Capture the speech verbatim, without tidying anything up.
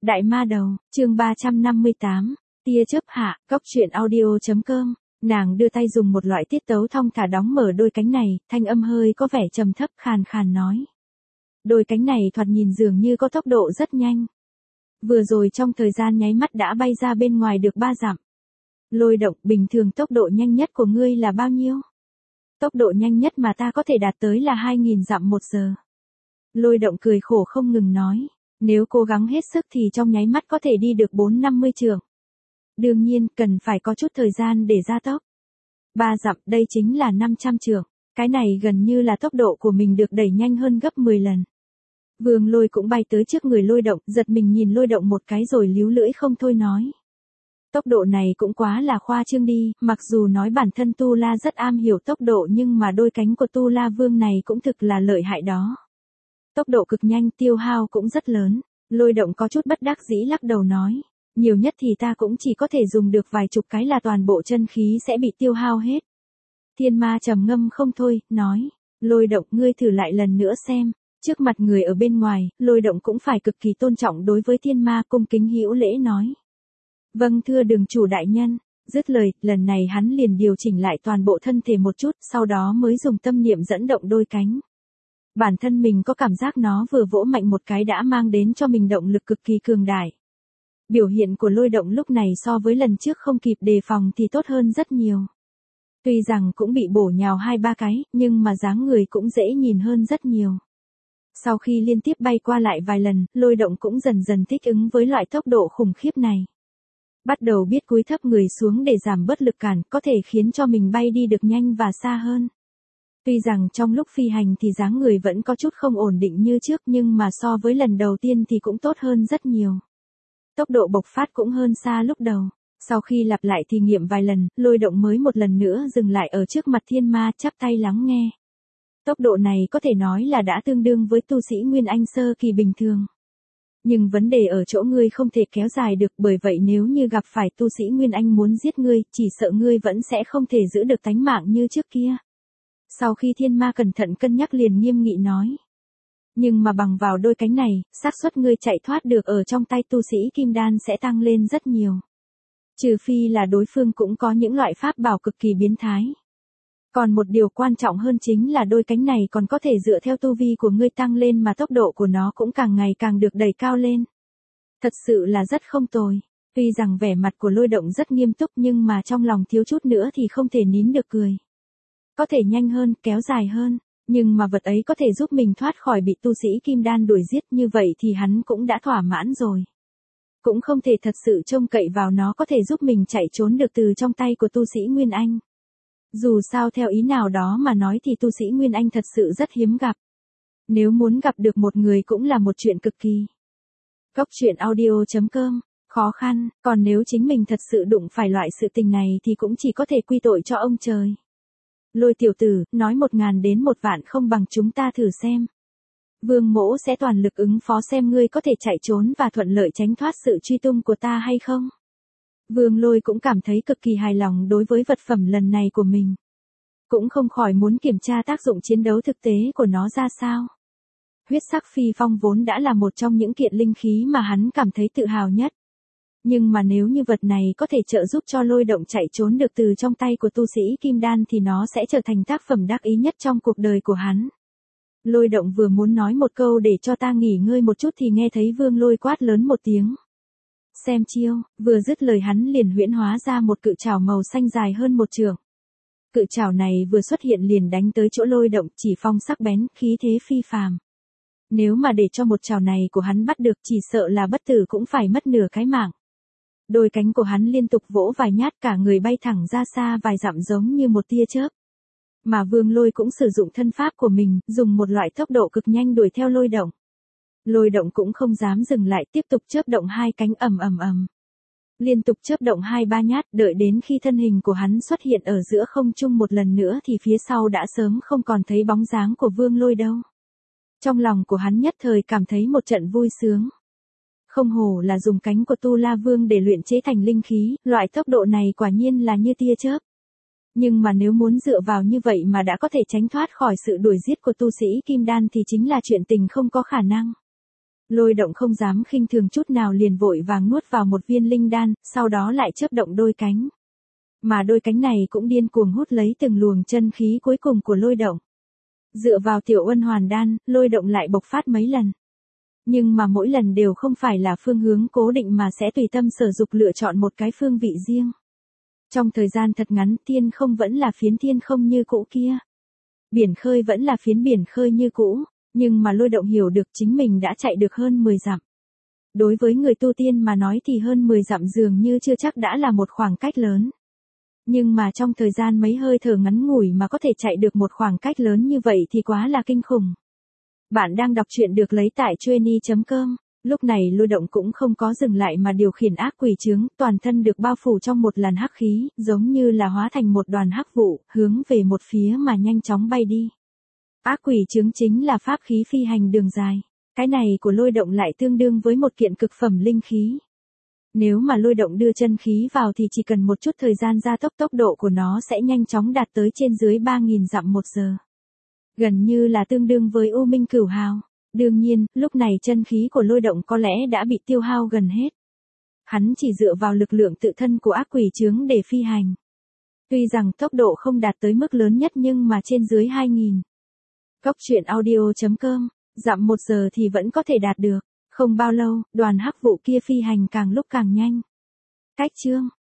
Đại ma đầu, chương ba trăm năm mươi tám, tia chớp hạ, cóc truyện audio.com, nàng đưa tay dùng một loại tiết tấu thong thả đóng mở đôi cánh này, thanh âm hơi có vẻ trầm thấp khàn khàn nói. Đôi cánh này thoạt nhìn dường như có tốc độ rất nhanh. Vừa rồi trong thời gian nháy mắt đã bay ra bên ngoài được ba dặm. Lôi Động, bình thường tốc độ nhanh nhất của ngươi là bao nhiêu? Tốc độ nhanh nhất mà ta có thể đạt tới là hai nghìn dặm một giờ. Lôi Động cười khổ không ngừng nói. Nếu cố gắng hết sức thì trong nháy mắt có thể đi được bốn năm mươi trượng. Đương nhiên, cần phải có chút thời gian để gia tốc. Ba dặm, đây chính là năm trăm trượng. Cái này gần như là tốc độ của mình được đẩy nhanh hơn gấp mười lần. Vương Lôi cũng bay tới trước người Lôi Động, giật mình nhìn Lôi Động một cái rồi líu lưỡi không thôi nói. Tốc độ này cũng quá là khoa trương đi, mặc dù nói bản thân Tu La rất am hiểu tốc độ nhưng mà đôi cánh của Tu La Vương này cũng thực là lợi hại đó. Tốc độ cực nhanh, tiêu hao cũng rất lớn. Lôi Động có chút bất đắc dĩ lắc đầu nói. Nhiều nhất thì ta cũng chỉ có thể dùng được vài chục cái là toàn bộ chân khí sẽ bị tiêu hao hết. Thiên Ma trầm ngâm không thôi, nói. Lôi Động, ngươi thử lại lần nữa xem. Trước mặt người ở bên ngoài, Lôi Động cũng phải cực kỳ tôn trọng đối với Thiên Ma, cung kính hữu lễ nói. Vâng, thưa đường chủ đại nhân. Dứt lời, lần này hắn liền điều chỉnh lại toàn bộ thân thể một chút, sau đó mới dùng tâm niệm dẫn động đôi cánh. Bản thân mình có cảm giác nó vừa vỗ mạnh một cái đã mang đến cho mình động lực cực kỳ cường đại. Biểu hiện của Lôi Động lúc này so với lần trước không kịp đề phòng thì tốt hơn rất nhiều. Tuy rằng cũng bị bổ nhào hai ba cái, nhưng mà dáng người cũng dễ nhìn hơn rất nhiều. Sau khi liên tiếp bay qua lại vài lần, Lôi Động cũng dần dần thích ứng với loại tốc độ khủng khiếp này. Bắt đầu biết cúi thấp người xuống để giảm bớt lực cản, có thể khiến cho mình bay đi được nhanh và xa hơn. Tuy rằng trong lúc phi hành thì dáng người vẫn có chút không ổn định như trước nhưng mà so với lần đầu tiên thì cũng tốt hơn rất nhiều. Tốc độ bộc phát cũng hơn xa lúc đầu. Sau khi lặp lại thí nghiệm vài lần, Lôi Động mới một lần nữa dừng lại ở trước mặt Thiên Ma chắp tay lắng nghe. Tốc độ này có thể nói là đã tương đương với tu sĩ Nguyên Anh sơ kỳ bình thường. Nhưng vấn đề ở chỗ ngươi không thể kéo dài được, bởi vậy nếu như gặp phải tu sĩ Nguyên Anh muốn giết ngươi, chỉ sợ ngươi vẫn sẽ không thể giữ được tánh mạng như trước kia. Sau khi Thiên Ma cẩn thận cân nhắc liền nghiêm nghị nói. Nhưng mà bằng vào đôi cánh này, xác suất ngươi chạy thoát được ở trong tay tu sĩ Kim Đan sẽ tăng lên rất nhiều. Trừ phi là đối phương cũng có những loại pháp bảo cực kỳ biến thái. Còn một điều quan trọng hơn chính là đôi cánh này còn có thể dựa theo tu vi của ngươi tăng lên mà tốc độ của nó cũng càng ngày càng được đẩy cao lên. Thật sự là rất không tồi. Tuy rằng vẻ mặt của Lôi Động rất nghiêm túc nhưng mà trong lòng thiếu chút nữa thì không thể nín được cười. Có thể nhanh hơn, kéo dài hơn, nhưng mà vật ấy có thể giúp mình thoát khỏi bị tu sĩ Kim Đan đuổi giết, như vậy thì hắn cũng đã thỏa mãn rồi. Cũng không thể thật sự trông cậy vào nó có thể giúp mình chạy trốn được từ trong tay của tu sĩ Nguyên Anh. Dù sao theo ý nào đó mà nói thì tu sĩ Nguyên Anh thật sự rất hiếm gặp. Nếu muốn gặp được một người cũng là một chuyện cực kỳ. Cóc truyện audio.com, khó khăn, còn nếu chính mình thật sự đụng phải loại sự tình này thì cũng chỉ có thể quy tội cho ông trời. Lôi tiểu tử, nói một ngàn đến một vạn không bằng chúng ta thử xem. Vương mỗ sẽ toàn lực ứng phó xem ngươi có thể chạy trốn và thuận lợi tránh thoát sự truy tung của ta hay không. Vương Lôi cũng cảm thấy cực kỳ hài lòng đối với vật phẩm lần này của mình. Cũng không khỏi muốn kiểm tra tác dụng chiến đấu thực tế của nó ra sao. Huyết sắc phi phong vốn đã là một trong những kiện linh khí mà hắn cảm thấy tự hào nhất. Nhưng mà nếu như vật này có thể trợ giúp cho Lôi Động chạy trốn được từ trong tay của tu sĩ Kim Đan thì nó sẽ trở thành tác phẩm đắc ý nhất trong cuộc đời của hắn. Lôi Động vừa muốn nói một câu để cho ta nghỉ ngơi một chút thì nghe thấy Vương Lôi quát lớn một tiếng. Xem chiêu, vừa dứt lời hắn liền huyễn hóa ra một cự trảo màu xanh dài hơn một trượng. Cự trảo này vừa xuất hiện liền đánh tới chỗ Lôi Động, chỉ phong sắc bén, khí thế phi phàm. Nếu mà để cho một trảo này của hắn bắt được chỉ sợ là bất tử cũng phải mất nửa cái mạng. Đôi cánh của hắn liên tục vỗ vài nhát cả người bay thẳng ra xa vài dặm giống như một tia chớp. Mà Vương Lôi cũng sử dụng thân pháp của mình, dùng một loại tốc độ cực nhanh đuổi theo Lôi Động. Lôi Động cũng không dám dừng lại, tiếp tục chớp động hai cánh ầm ầm ầm. Liên tục chớp động hai ba nhát, đợi đến khi thân hình của hắn xuất hiện ở giữa không trung một lần nữa thì phía sau đã sớm không còn thấy bóng dáng của Vương Lôi đâu. Trong lòng của hắn nhất thời cảm thấy một trận vui sướng. Không hổ là dùng cánh của Tu La Vương để luyện chế thành linh khí, loại tốc độ này quả nhiên là như tia chớp. Nhưng mà nếu muốn dựa vào như vậy mà đã có thể tránh thoát khỏi sự đuổi giết của tu sĩ Kim Đan thì chính là chuyện tình không có khả năng. Lôi động không dám khinh thường chút nào liền vội vàng nuốt vào một viên linh đan, sau đó lại chớp động đôi cánh. Mà đôi cánh này cũng điên cuồng hút lấy từng luồng chân khí cuối cùng của lôi động. Dựa vào tiểu uân hoàn đan, lôi động lại bộc phát mấy lần. Nhưng mà mỗi lần đều không phải là phương hướng cố định mà sẽ tùy tâm sở dục lựa chọn một cái phương vị riêng. Trong thời gian thật ngắn, thiên không vẫn là phiến thiên không như cũ kia. Biển khơi vẫn là phiến biển khơi như cũ, nhưng mà lôi động hiểu được chính mình đã chạy được hơn mười dặm. Đối với người tu tiên mà nói thì hơn mười dặm dường như chưa chắc đã là một khoảng cách lớn. Nhưng mà trong thời gian mấy hơi thở ngắn ngủi mà có thể chạy được một khoảng cách lớn như vậy thì quá là kinh khủng. Bạn đang đọc truyện được lấy tại chueny chấm com. Lúc này lôi động cũng không có dừng lại mà điều khiển ác quỷ chướng, toàn thân được bao phủ trong một làn hắc khí, giống như là hóa thành một đoàn hắc vụ, hướng về một phía mà nhanh chóng bay đi. Ác quỷ chướng chính là pháp khí phi hành đường dài. Cái này của lôi động lại tương đương với một kiện cực phẩm linh khí. Nếu mà lôi động đưa chân khí vào thì chỉ cần một chút thời gian gia tốc, tốc độ của nó sẽ nhanh chóng đạt tới trên dưới ba nghìn dặm một giờ. Gần như là tương đương với U Minh Cửu Hào. Đương nhiên, lúc này chân khí của lôi động có lẽ đã bị tiêu hao gần hết. Hắn chỉ dựa vào lực lượng tự thân của ác quỷ chướng để phi hành. Tuy rằng tốc độ không đạt tới mức lớn nhất nhưng mà trên dưới hai nghìn. Góc truyện audio chấm com, dặm một giờ thì vẫn có thể đạt được. Không bao lâu, đoàn hắc vụ kia phi hành càng lúc càng nhanh. Cách chương